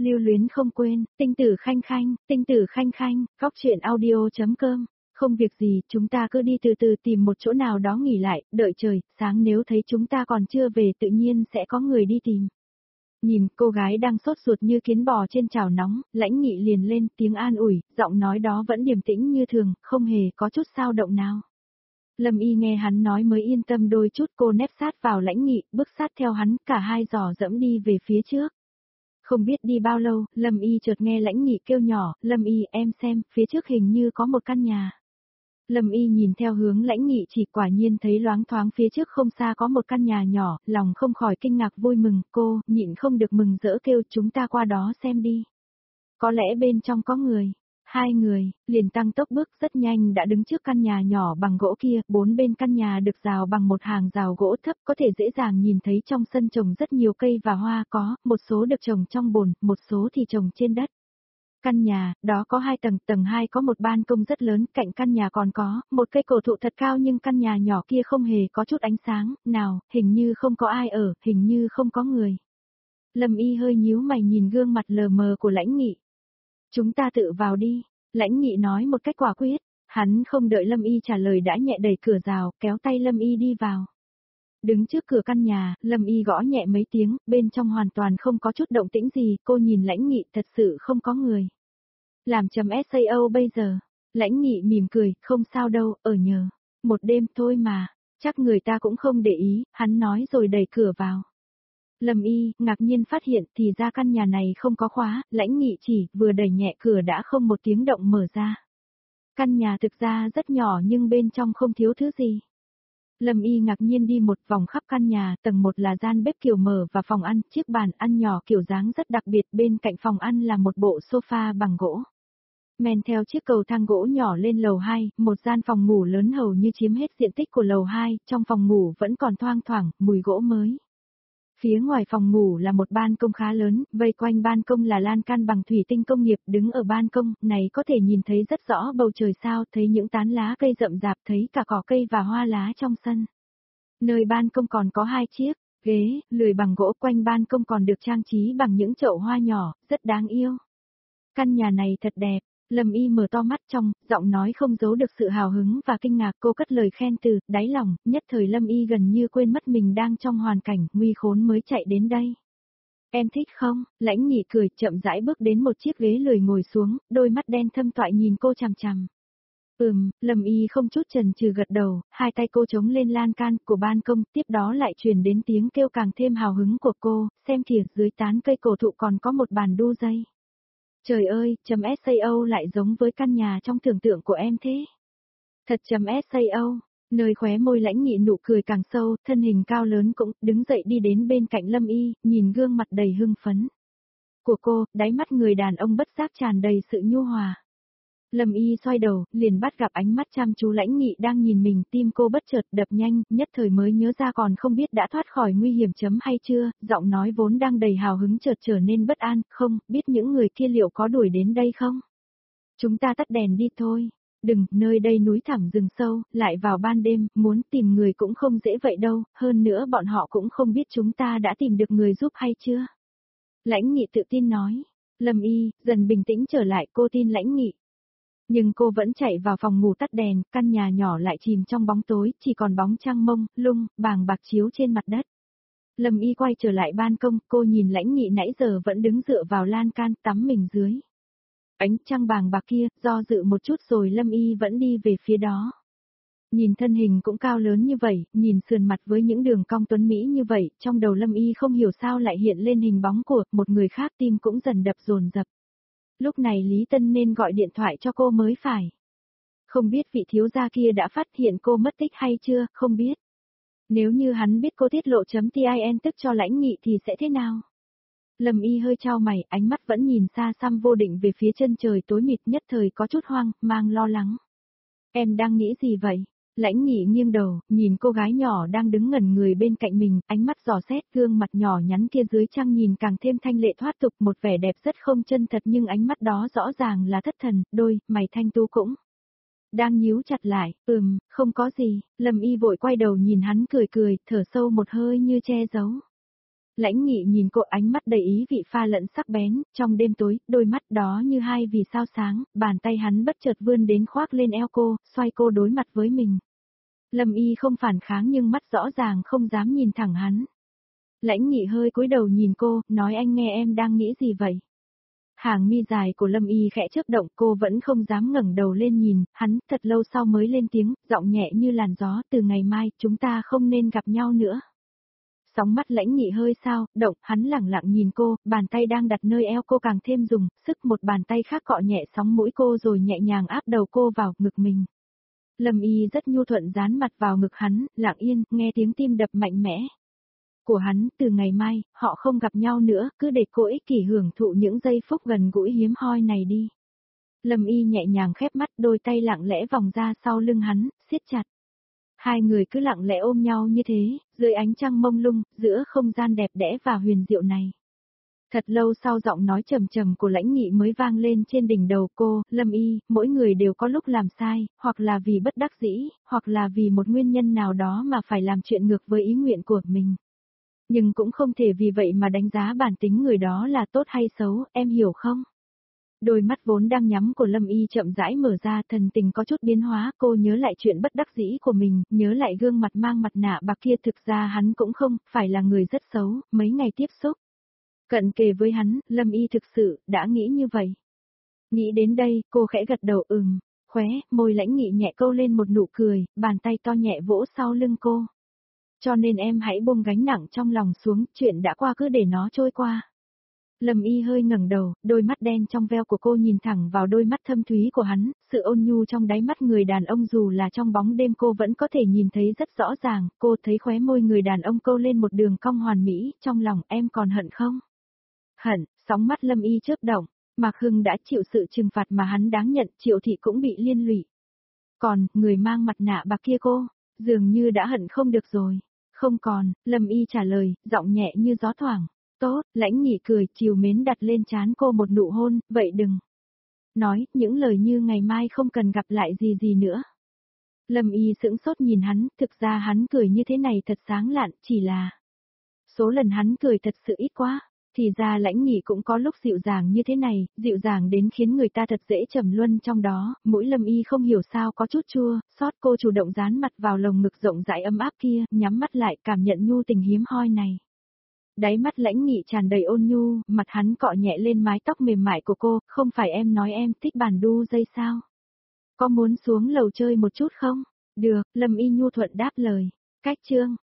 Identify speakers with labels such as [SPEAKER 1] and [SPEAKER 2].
[SPEAKER 1] Lưu luyến không quên, tinh tử khanh khanh, góc chuyện audio.com. Không việc gì, chúng ta cứ đi từ từ tìm một chỗ nào đó nghỉ lại, đợi trời, sáng nếu thấy chúng ta còn chưa về tự nhiên sẽ có người đi tìm. Nhìn cô gái đang sốt ruột như kiến bò trên chảo nóng, Lãnh Nghị liền lên tiếng an ủi, giọng nói đó vẫn điềm tĩnh như thường, không hề có chút dao động nào. Lâm Y nghe hắn nói mới yên tâm đôi chút, cô nép sát vào Lãnh Nghị, bước sát theo hắn, cả hai dò dẫm đi về phía trước. Không biết đi bao lâu, Lâm Y chợt nghe Lãnh Nghị kêu nhỏ, Lâm Y em xem, phía trước hình như có một căn nhà. Lâm Y nhìn theo hướng Lãnh Nghị chỉ quả nhiên thấy loáng thoáng phía trước không xa có một căn nhà nhỏ, lòng không khỏi kinh ngạc vui mừng, cô, nhịn không được mừng rỡ kêu chúng ta qua đó xem đi. Có lẽ bên trong có người. Hai người, liền tăng tốc bước rất nhanh đã đứng trước căn nhà nhỏ bằng gỗ kia, bốn bên căn nhà được rào bằng một hàng rào gỗ thấp có thể dễ dàng nhìn thấy trong sân trồng rất nhiều cây và hoa có, một số được trồng trong bồn, một số thì trồng trên đất. Căn nhà, đó có 2 tầng, tầng 2 có một ban công rất lớn, cạnh căn nhà còn có một cây cổ thụ thật cao nhưng căn nhà nhỏ kia không hề có chút ánh sáng, nào, hình như không có ai ở, hình như không có người. Lâm Y hơi nhíu mày nhìn gương mặt lờ mờ của Lãnh Nghị. Chúng ta tự vào đi, Lãnh Nghị nói một cách quả quyết, hắn không đợi Lâm Y trả lời đã nhẹ đẩy cửa rào, kéo tay Lâm Y đi vào. Đứng trước cửa căn nhà, Lâm Y gõ nhẹ mấy tiếng, bên trong hoàn toàn không có chút động tĩnh gì, cô nhìn Lãnh Nghị thật sự không có người. Làm chấm SAO bây giờ, Lãnh Nghị mỉm cười, không sao đâu, ở nhờ. Một đêm thôi mà, chắc người ta cũng không để ý, hắn nói rồi đẩy cửa vào. Lâm Y, ngạc nhiên phát hiện thì ra căn nhà này không có khóa, Lãnh Nghị chỉ vừa đẩy nhẹ cửa đã không một tiếng động mở ra. Căn nhà thực ra rất nhỏ nhưng bên trong không thiếu thứ gì. Lâm Y ngạc nhiên đi một vòng khắp căn nhà, tầng 1 là gian bếp kiểu mở và phòng ăn, chiếc bàn ăn nhỏ kiểu dáng rất đặc biệt, bên cạnh phòng ăn là một bộ sofa bằng gỗ. Men theo chiếc cầu thang gỗ nhỏ lên lầu 2, một gian phòng ngủ lớn hầu như chiếm hết diện tích của lầu 2, trong phòng ngủ vẫn còn thoang thoảng, mùi gỗ mới. Phía ngoài phòng ngủ là một ban công khá lớn, vây quanh ban công là lan can bằng thủy tinh công nghiệp, đứng ở ban công này có thể nhìn thấy rất rõ bầu trời sao, thấy những tán lá cây rậm rạp, thấy cả cỏ cây và hoa lá trong sân. Nơi ban công còn có 2 chiếc ghế, lười bằng gỗ, quanh ban công còn được trang trí bằng những chậu hoa nhỏ, rất đáng yêu. Căn nhà này thật đẹp. Lâm Y mở to mắt trong, giọng nói không giấu được sự hào hứng và kinh ngạc, cô cất lời khen từ đáy lòng, nhất thời Lâm Y gần như quên mất mình đang trong hoàn cảnh nguy khốn mới chạy đến đây. Em thích không? Lãnh Nghị cười, chậm rãi bước đến một chiếc ghế lười ngồi xuống, đôi mắt đen thâm toại nhìn cô chằm chằm. Lâm Y không chút chần chừ gật đầu, hai tay cô chống lên lan can của ban công, tiếp đó lại truyền đến tiếng kêu càng thêm hào hứng của cô, xem kìa, dưới tán cây cổ thụ còn có một bàn đu dây. Trời ơi, .sao lại giống với căn nhà trong tưởng tượng của em thế. Thật .sao, nơi khóe môi Lãnh Nghị nụ cười càng sâu, thân hình cao lớn cũng đứng dậy đi đến bên cạnh Lâm Y, nhìn gương mặt đầy hưng phấn của cô, đáy mắt người đàn ông bất giác tràn đầy sự nhu hòa. Lâm Y xoay đầu, liền bắt gặp ánh mắt chăm chú Lãnh Nghị đang nhìn mình, tim cô bất chợt đập nhanh, nhất thời mới nhớ ra còn không biết đã thoát khỏi nguy hiểm hay chưa, giọng nói vốn đang đầy hào hứng chợt trở nên bất an, không, biết những người kia liệu có đuổi đến đây không? Chúng ta tắt đèn đi thôi. Đừng, nơi đây núi thẳm rừng sâu, lại vào ban đêm, muốn tìm người cũng không dễ vậy đâu, hơn nữa bọn họ cũng không biết chúng ta đã tìm được người giúp hay chưa. Lãnh Nghị tự tin nói. Lâm Y, dần bình tĩnh trở lại, cô tin Lãnh Nghị. Nhưng cô vẫn chạy vào phòng ngủ tắt đèn, căn nhà nhỏ lại chìm trong bóng tối, chỉ còn bóng trăng mông, lung, bàng bạc chiếu trên mặt đất. Lâm Y quay trở lại ban công, cô nhìn Lãnh Nghị nãy giờ vẫn đứng dựa vào lan can, tắm mình dưới ánh trăng bàng bạc kia, do dự một chút rồi Lâm Y vẫn đi về phía đó. Nhìn thân hình cũng cao lớn như vậy, nhìn sườn mặt với những đường cong tuấn mỹ như vậy, trong đầu Lâm Y không hiểu sao lại hiện lên hình bóng của một người khác, tim cũng dần đập dồn dập. Lúc này Lý Tân nên gọi điện thoại cho cô mới phải. Không biết vị thiếu gia kia đã phát hiện cô mất tích hay chưa, không biết. Nếu như hắn biết cô tiết lộ.tin tức cho Lãnh Nghị thì sẽ thế nào? Lâm Y hơi chau mày, ánh mắt vẫn nhìn xa xăm vô định về phía chân trời tối mịt, nhất thời có chút hoang, mang lo lắng. Em đang nghĩ gì vậy? Lãnh Nghị nghiêng đầu, nhìn cô gái nhỏ đang đứng ngẩn người bên cạnh mình, ánh mắt dò xét, gương mặt nhỏ nhắn kia dưới trăng nhìn càng thêm thanh lệ thoát tục, một vẻ đẹp rất không chân thật nhưng ánh mắt đó rõ ràng là thất thần, đôi mày thanh tú cũng đang nhíu chặt lại. Không có gì. Lâm Y vội quay đầu nhìn hắn cười cười, thở sâu một hơi như che giấu. Lãnh Nghị nhìn cô, ánh mắt đầy ý vị pha lẫn sắc bén, trong đêm tối, đôi mắt đó như hai vì sao sáng, bàn tay hắn bất chợt vươn đến khoác lên eo cô, xoay cô đối mặt với mình. Lâm Y không phản kháng nhưng mắt rõ ràng không dám nhìn thẳng hắn. Lãnh Nghị hơi cúi đầu nhìn cô, nói anh nghe em đang nghĩ gì vậy? Hàng mi dài của Lâm Y khẽ chớp động, cô vẫn không dám ngẩng đầu lên nhìn, hắn thật lâu sau mới lên tiếng, giọng nhẹ như làn gió, từ ngày mai, chúng ta không nên gặp nhau nữa. Sóng mắt Lãnh Nghị hơi sao, động, hắn lẳng lặng nhìn cô, bàn tay đang đặt nơi eo cô càng thêm dùng, sức một bàn tay khác cọ nhẹ sóng mũi cô rồi nhẹ nhàng áp đầu cô vào ngực mình. Lâm Y rất nhu thuận dán mặt vào ngực hắn, lặng yên, nghe tiếng tim đập mạnh mẽ của hắn, từ ngày mai, họ không gặp nhau nữa, cứ để cô ích kỷ hưởng thụ những giây phút gần gũi hiếm hoi này đi. Lâm Y nhẹ nhàng khép mắt, đôi tay lặng lẽ vòng ra sau lưng hắn, siết chặt. Hai người cứ lặng lẽ ôm nhau như thế, dưới ánh trăng mông lung, giữa không gian đẹp đẽ và huyền diệu này. Thật lâu sau giọng nói trầm trầm của Lãnh Nghị mới vang lên trên đỉnh đầu cô, Lâm Y, mỗi người đều có lúc làm sai, hoặc là vì bất đắc dĩ, hoặc là vì một nguyên nhân nào đó mà phải làm chuyện ngược với ý nguyện của mình. Nhưng cũng không thể vì vậy mà đánh giá bản tính người đó là tốt hay xấu, em hiểu không? Đôi mắt vốn đang nhắm của Lâm Y chậm rãi mở ra, thần tình có chút biến hóa, cô nhớ lại chuyện bất đắc dĩ của mình, nhớ lại gương mặt mang mặt nạ bạc kia, thực ra hắn cũng không phải là người rất xấu, mấy ngày tiếp xúc cận kề với hắn, Lâm Y thực sự đã nghĩ như vậy. Nghĩ đến đây, cô khẽ gật đầu khóe môi Lãnh Nghị nhẹ câu lên một nụ cười, bàn tay to nhẹ vỗ sau lưng cô. Cho nên em hãy buông gánh nặng trong lòng xuống, chuyện đã qua cứ để nó trôi qua. Lâm Y hơi ngẩng đầu, đôi mắt đen trong veo của cô nhìn thẳng vào đôi mắt thâm thúy của hắn, sự ôn nhu trong đáy mắt người đàn ông dù là trong bóng đêm cô vẫn có thể nhìn thấy rất rõ ràng, cô thấy khóe môi người đàn ông câu lên một đường cong hoàn mỹ, trong lòng em còn hận không? Hận, sóng mắt Lâm Y chớp động, Mạc Hưng đã chịu sự trừng phạt mà hắn đáng nhận, Triệu Thị cũng bị liên lụy. Còn, người mang mặt nạ bạc kia cô, dường như đã hận không được rồi. Không còn, Lâm Y trả lời, giọng nhẹ như gió thoảng. Tốt, Lãnh Nghị cười, trìu mến đặt lên trán cô một nụ hôn, vậy đừng nói những lời như ngày mai không cần gặp lại gì nữa. Lâm Y sững sốt nhìn hắn, thực ra hắn cười như thế này thật sáng lạn, chỉ là số lần hắn cười thật sự ít quá. Thì ra Lãnh Nghị cũng có lúc dịu dàng như thế này, dịu dàng đến khiến người ta thật dễ trầm luân trong đó, mũi Lâm Y không hiểu sao có chút chua, xót cô chủ động dán mặt vào lồng ngực rộng rãi ấm áp kia, nhắm mắt lại cảm nhận nhu tình hiếm hoi này. Đáy mắt Lãnh Nghị tràn đầy ôn nhu, mặt hắn cọ nhẹ lên mái tóc mềm mại của cô, không phải em nói em thích bàn đu dây sao? Có muốn xuống lầu chơi một chút không? Được, Lâm Y nhu thuận đáp lời. Cách chương